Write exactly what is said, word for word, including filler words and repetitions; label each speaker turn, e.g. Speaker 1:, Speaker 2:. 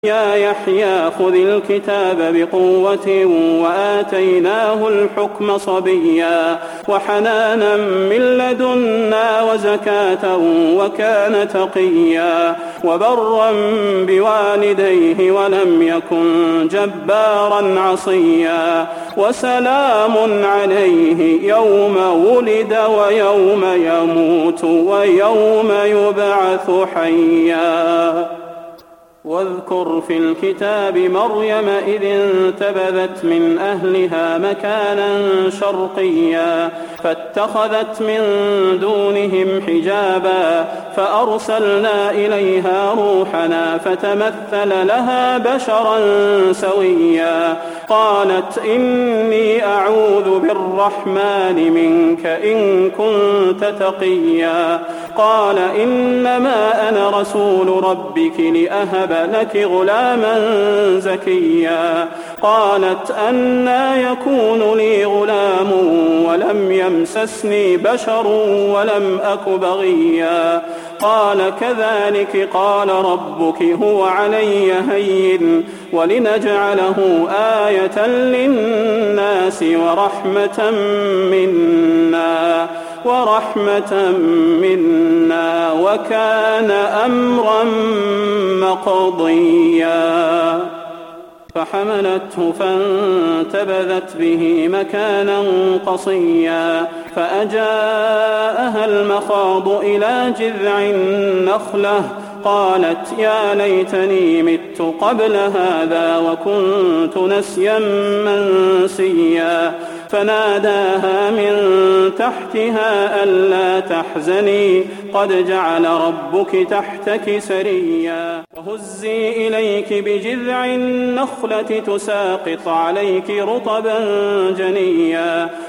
Speaker 1: يا يحيى خذ الكتاب بقوة وآتيناه الحكم صبيا وحنانا من لدنا وزكاة وكان تقيا وبرا بوالديه ولم يكن جبارا عصيا وسلام عليه يوم ولد ويوم يموت ويوم يبعث حيا. واذكر في الكتاب مريم إذ انتبذت من أهلها مكانا شرقيا فاتخذت من دونهم حجابا فأرسلنا إليها روحنا فتمثل لها بشرا سويا قالت إني أعوذ بالرحمن منك إن كنت تقيا قال إنما أنا رسول ربك لأهب لك غلاما زكيا قالت أنى يكون لي غلام ولم يمسسني بشر ولم أك بغيا قال كذلك قال ربك هو علي هين ولنجعله آية للناس ورحمة منا ورحمة منا وكان أمرا مقضيا. فحملته فانتبذت به مكانا قصيا فأجاءها المخاض إلى جذع النخلة قالت يا ليتني مت قبل هذا وكنت نسيا منسيا فناداها من تحتها ألا تحزني قد جعل ربك تحتك سريا وهزي إليك بجذع النخلة تساقط عليك رطبا جنيا